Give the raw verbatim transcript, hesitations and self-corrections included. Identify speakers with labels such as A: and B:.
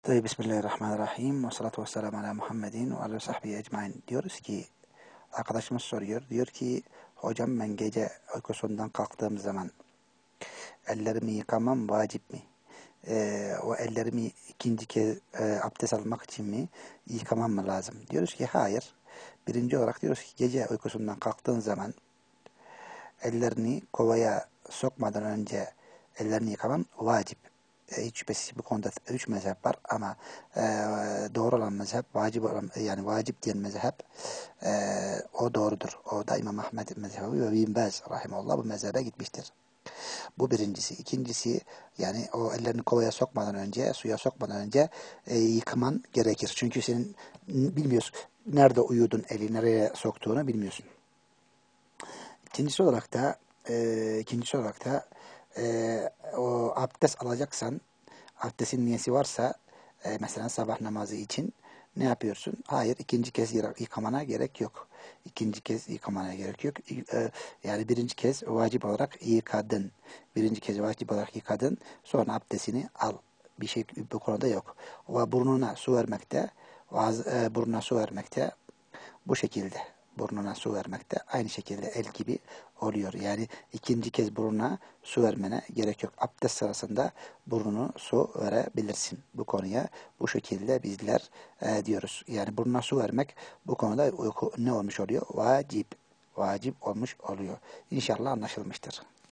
A: Tabii, Bismillahirrahmanirrahim. Ve salatu ve selamu ala Muhammedin ve ala sahbihi ecmain. Diyoruz ki, arkadaşımız soruyor. Diyor ki, hocam ben gece uykusundan kalktığım zaman ellerimi yıkamam vacip mi? Ee, o ellerimi ikinci kez e, abdest almak için mi yıkamam mı lazım? Diyoruz ki hayır. Birinci olarak diyoruz ki gece uykusundan kalktığın zaman ellerini kovaya sokmadan önce ellerini yıkaman vacip. E, hiç şüphesiz bu konuda üç mezhep var ama e, doğru olan mezhep, vacip olan, yani vacip diyen mezhep e, o doğrudur. O da İmam Ahmed mezhebi ve Bin Baz rahimahullah bu mezhebe gitmiştir. Bu birincisi. İkincisi, yani o ellerini kovaya sokmadan önce, suya sokmadan önce e, yıkaman gerekir. Çünkü senin bilmiyorsun nerede uyudun, eli nereye soktuğunu bilmiyorsun. İkincisi olarak da e, ikincisi olarak da e, o abdest alacaksan, abdestin niyesi varsa e, mesela sabah namazı için ne yapıyorsun? Hayır, ikinci kez yıkamana gerek yok. İkinci kez yıkamana gerek yok. E, yani birinci kez vacip olarak yıkadın. Birinci kez vacip olarak yıkadın. Sonra abdestini al. Bir şey bu konuda yok. Ve burnuna su vermekte, e, burnuna su vermekte bu şekilde. Burnuna su vermekte aynı şekilde el gibi oluyor. Yani ikinci kez burnuna su vermene gerek yok. Abdest sırasında burnunu su verebilirsin. Bu konuya bu şekilde bizler e, diyoruz. Yani burnuna su vermek bu konuda ne olmuş oluyor? Vacip. Vacip olmuş oluyor. İnşallah anlaşılmıştır.